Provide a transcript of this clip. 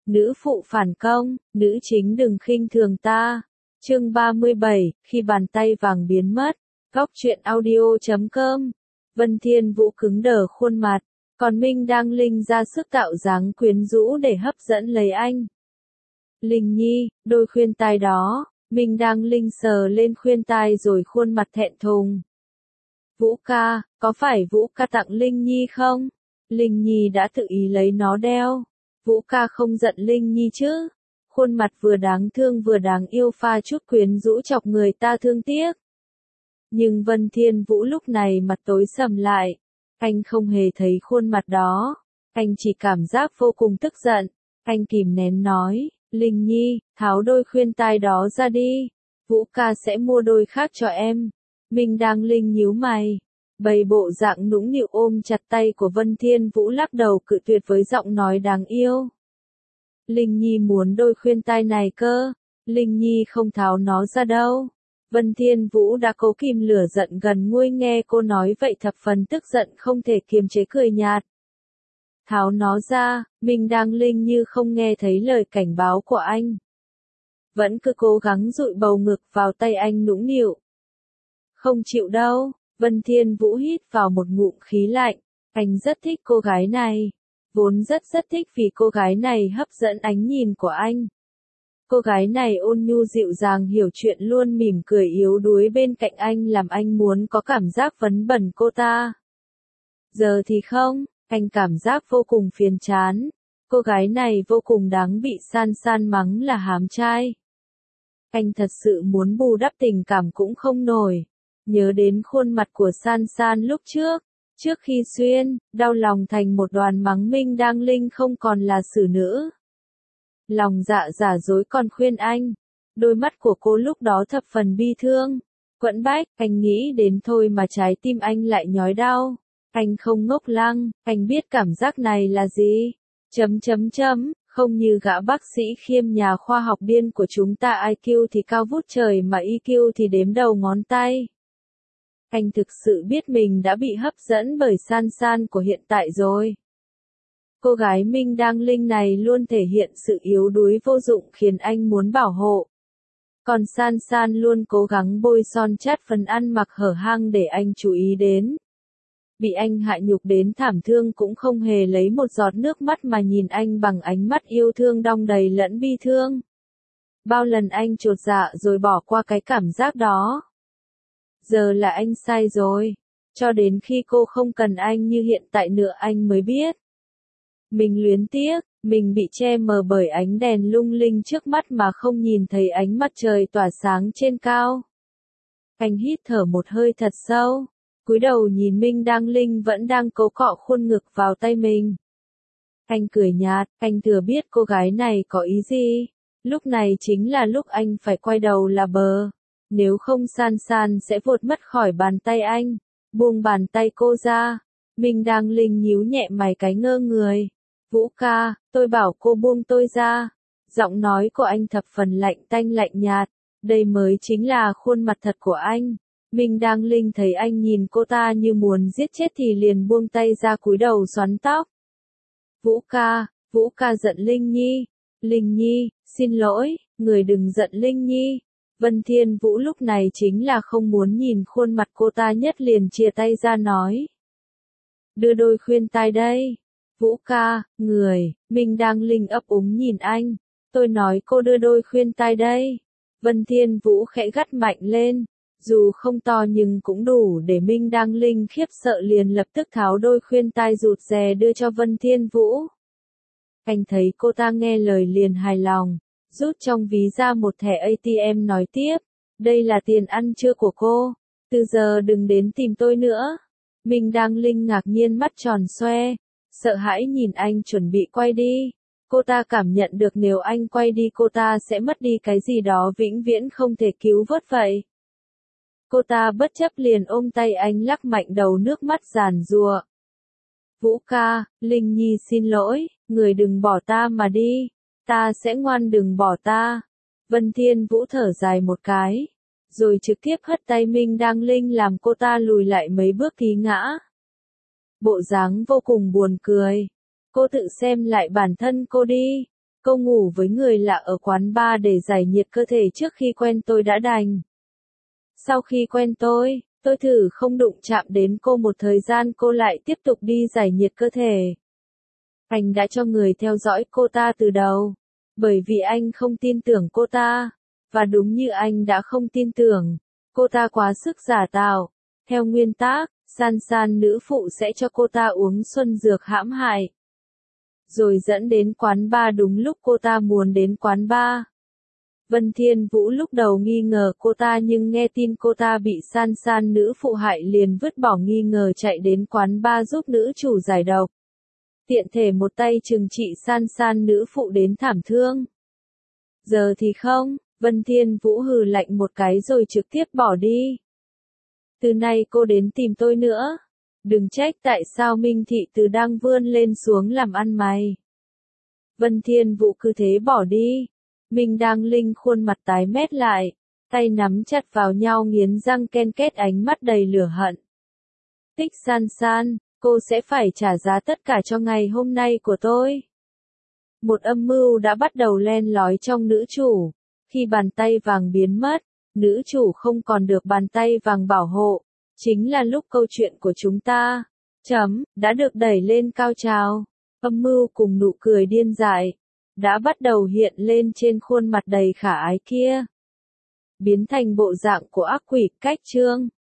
nữ phụ phản công, nữ chính đừng khinh thường ta. Chương 37, khi bàn tay vàng biến mất. Góc truyện audio.com. Vân Thiên Vũ cứng đờ khuôn mặt, còn Minh đang Linh ra sức tạo dáng quyến rũ để hấp dẫn lấy anh. Linh Nhi, đôi khuyên tai đó. Minh đang Linh sờ lên khuyên tai rồi khuôn mặt thẹn thùng. Vũ ca, có phải Vũ ca tặng Linh Nhi không? Linh Nhi đã tự ý lấy nó đeo. Vũ ca không giận Linh Nhi chứ? Khuôn mặt vừa đáng thương vừa đáng yêu pha chút quyến rũ chọc người ta thương tiếc. Nhưng Vân Thiên Vũ lúc này mặt tối sầm lại. Anh không hề thấy khuôn mặt đó. Anh chỉ cảm giác vô cùng tức giận. Anh kìm nén nói, Linh Nhi, tháo đôi khuyên tai đó ra đi. Vũ ca sẽ mua đôi khác cho em. Minh đang Linh nhíu mày. Bày bộ dạng nũng nịu ôm chặt tay của Vân Thiên Vũ lắc đầu cự tuyệt với giọng nói đáng yêu. Linh Nhi muốn đôi khuyên tai này cơ. Linh Nhi không tháo nó ra đâu. Vân Thiên Vũ đã cố kìm lửa giận gần nguôi nghe cô nói vậy thập phần tức giận không thể kiềm chế cười nhạt. Tháo nó ra, Minh đang Linh như không nghe thấy lời cảnh báo của anh. Vẫn cứ cố gắng dụi bầu ngực vào tay anh nũng nịu. Không chịu đâu, Vân Thiên Vũ hít vào một ngụm khí lạnh. Anh rất thích cô gái này. Vốn rất thích vì cô gái này hấp dẫn ánh nhìn của anh. Cô gái này ôn nhu dịu dàng hiểu chuyện luôn mỉm cười yếu đuối bên cạnh anh làm anh muốn có cảm giác vấn bẩn cô ta. Giờ thì không, anh cảm giác vô cùng phiền chán. Cô gái này vô cùng đáng bị San San mắng là hám trai. Anh thật sự muốn bù đắp tình cảm cũng không nổi. Nhớ đến khuôn mặt của San San lúc trước khi xuyên, đau lòng thành một đoàn mắng Minh đang Linh không còn là xử nữ. Lòng dạ giả dối còn khuyên anh. Đôi mắt của cô lúc đó thập phần bi thương. Quẫn bách, anh nghĩ đến thôi mà trái tim anh lại nhói đau. Anh không ngốc lăng, anh biết cảm giác này là gì. Không như gã bác sĩ Khiêm nhà khoa học điên của chúng ta IQ thì cao vút trời mà EQ thì đếm đầu ngón tay. Anh thực sự biết mình đã bị hấp dẫn bởi San San của hiện tại rồi. Cô gái Minh đang Linh này luôn thể hiện sự yếu đuối vô dụng khiến anh muốn bảo hộ. Còn San San luôn cố gắng bôi son chát phần ăn mặc hở hang để anh chú ý đến. Bị anh hạ nhục đến thảm thương cũng không hề lấy một giọt nước mắt mà nhìn anh bằng ánh mắt yêu thương đong đầy lẫn bi thương. Bao lần anh chột dạ rồi bỏ qua cái cảm giác đó. Giờ là anh sai rồi. Cho đến khi cô không cần anh như hiện tại nữa anh mới biết. Mình luyến tiếc, mình bị che mờ bởi ánh đèn lung linh trước mắt mà không nhìn thấy ánh mặt trời tỏa sáng trên cao. Anh hít thở một hơi thật sâu, cúi đầu nhìn Minh đang Linh vẫn đang cố cọ khuôn ngực vào tay mình. Anh cười nhạt, anh thừa biết cô gái này có ý gì. Lúc này chính là lúc anh phải quay đầu là bờ. Nếu không San San sẽ vụt mất khỏi bàn tay anh. Buông bàn tay cô ra. Minh đang Linh nhíu nhẹ mày cái ngơ người. Vũ ca, tôi bảo cô buông tôi ra. Giọng nói của anh thập phần lạnh tanh lạnh nhạt. Đây mới chính là khuôn mặt thật của anh. Minh đang Linh thấy anh nhìn cô ta như muốn giết chết thì liền buông tay ra cúi đầu xoắn tóc. Vũ ca giận Linh Nhi. Linh Nhi, xin lỗi, người đừng giận Linh Nhi. Vân Thiên Vũ lúc này chính là không muốn nhìn khuôn mặt cô ta nhất liền chia tay ra nói. Đưa đôi khuyên tai đây. Vũ ca, Minh đang Linh ấp úng nhìn anh. Tôi nói cô đưa đôi khuyên tai đây. Vân Thiên Vũ khẽ gắt mạnh lên. Dù không to nhưng cũng đủ để Minh đang Linh khiếp sợ liền lập tức tháo đôi khuyên tai rụt rè đưa cho Vân Thiên Vũ. Anh thấy cô ta nghe lời liền hài lòng. Rút trong ví ra một thẻ ATM nói tiếp. Đây là tiền ăn trưa của cô. Từ giờ đừng đến tìm tôi nữa. Minh đang Linh ngạc nhiên mắt tròn xoe. Sợ hãi nhìn anh chuẩn bị quay đi. Cô ta cảm nhận được nếu anh quay đi cô ta sẽ mất đi cái gì đó vĩnh viễn không thể cứu vớt vậy. Cô ta bất chấp liền ôm tay anh lắc mạnh đầu nước mắt giàn giụa. Vũ ca, Linh Nhi xin lỗi, người đừng bỏ ta mà đi. Ta sẽ ngoan đừng bỏ ta. Vân Thiên Vũ thở dài một cái. Rồi trực tiếp hất tay Minh đang Linh làm cô ta lùi lại mấy bước thì ngã. Bộ dáng vô cùng buồn cười. Cô tự xem lại bản thân cô đi. Cô ngủ với người lạ ở quán bar để giải nhiệt cơ thể trước khi quen tôi đã đành. Sau khi quen tôi thử không đụng chạm đến cô một thời gian cô lại tiếp tục đi giải nhiệt cơ thể. Anh đã cho người theo dõi cô ta từ đầu. Bởi vì anh không tin tưởng cô ta. Và đúng như anh đã không tin tưởng, cô ta quá sức giả tạo. Theo nguyên tắc, San nữ phụ sẽ cho cô ta uống xuân dược hãm hại. Rồi dẫn đến quán bar đúng lúc cô ta muốn đến quán bar. Vân Thiên Vũ lúc đầu nghi ngờ cô ta nhưng nghe tin cô ta bị San nữ phụ hại liền vứt bỏ nghi ngờ chạy đến quán bar giúp nữ chủ giải độc. Tiện thể một tay trừng trị San nữ phụ đến thảm thương. Giờ thì không, Vân Thiên Vũ hừ lạnh một cái rồi trực tiếp bỏ đi. Từ nay cô đến tìm tôi nữa. Đừng trách tại sao Minh Thị Từ đang vươn lên xuống làm ăn mày. Vân Thiên Vũ cứ thế bỏ đi. Minh Đang Linh khuôn mặt tái mét lại, tay nắm chặt vào nhau nghiến răng ken két ánh mắt đầy lửa hận. Tích San, cô sẽ phải trả giá tất cả cho ngày hôm nay của tôi. Một âm mưu đã bắt đầu len lói trong nữ chủ. Khi bàn tay vàng biến mất, nữ chủ không còn được bàn tay vàng bảo hộ. Chính là lúc câu chuyện của chúng ta, đã được đẩy lên cao trào. Âm mưu cùng nụ cười điên dại đã bắt đầu hiện lên trên khuôn mặt đầy khả ái kia. Biến thành bộ dạng của ác quỷ cách chương.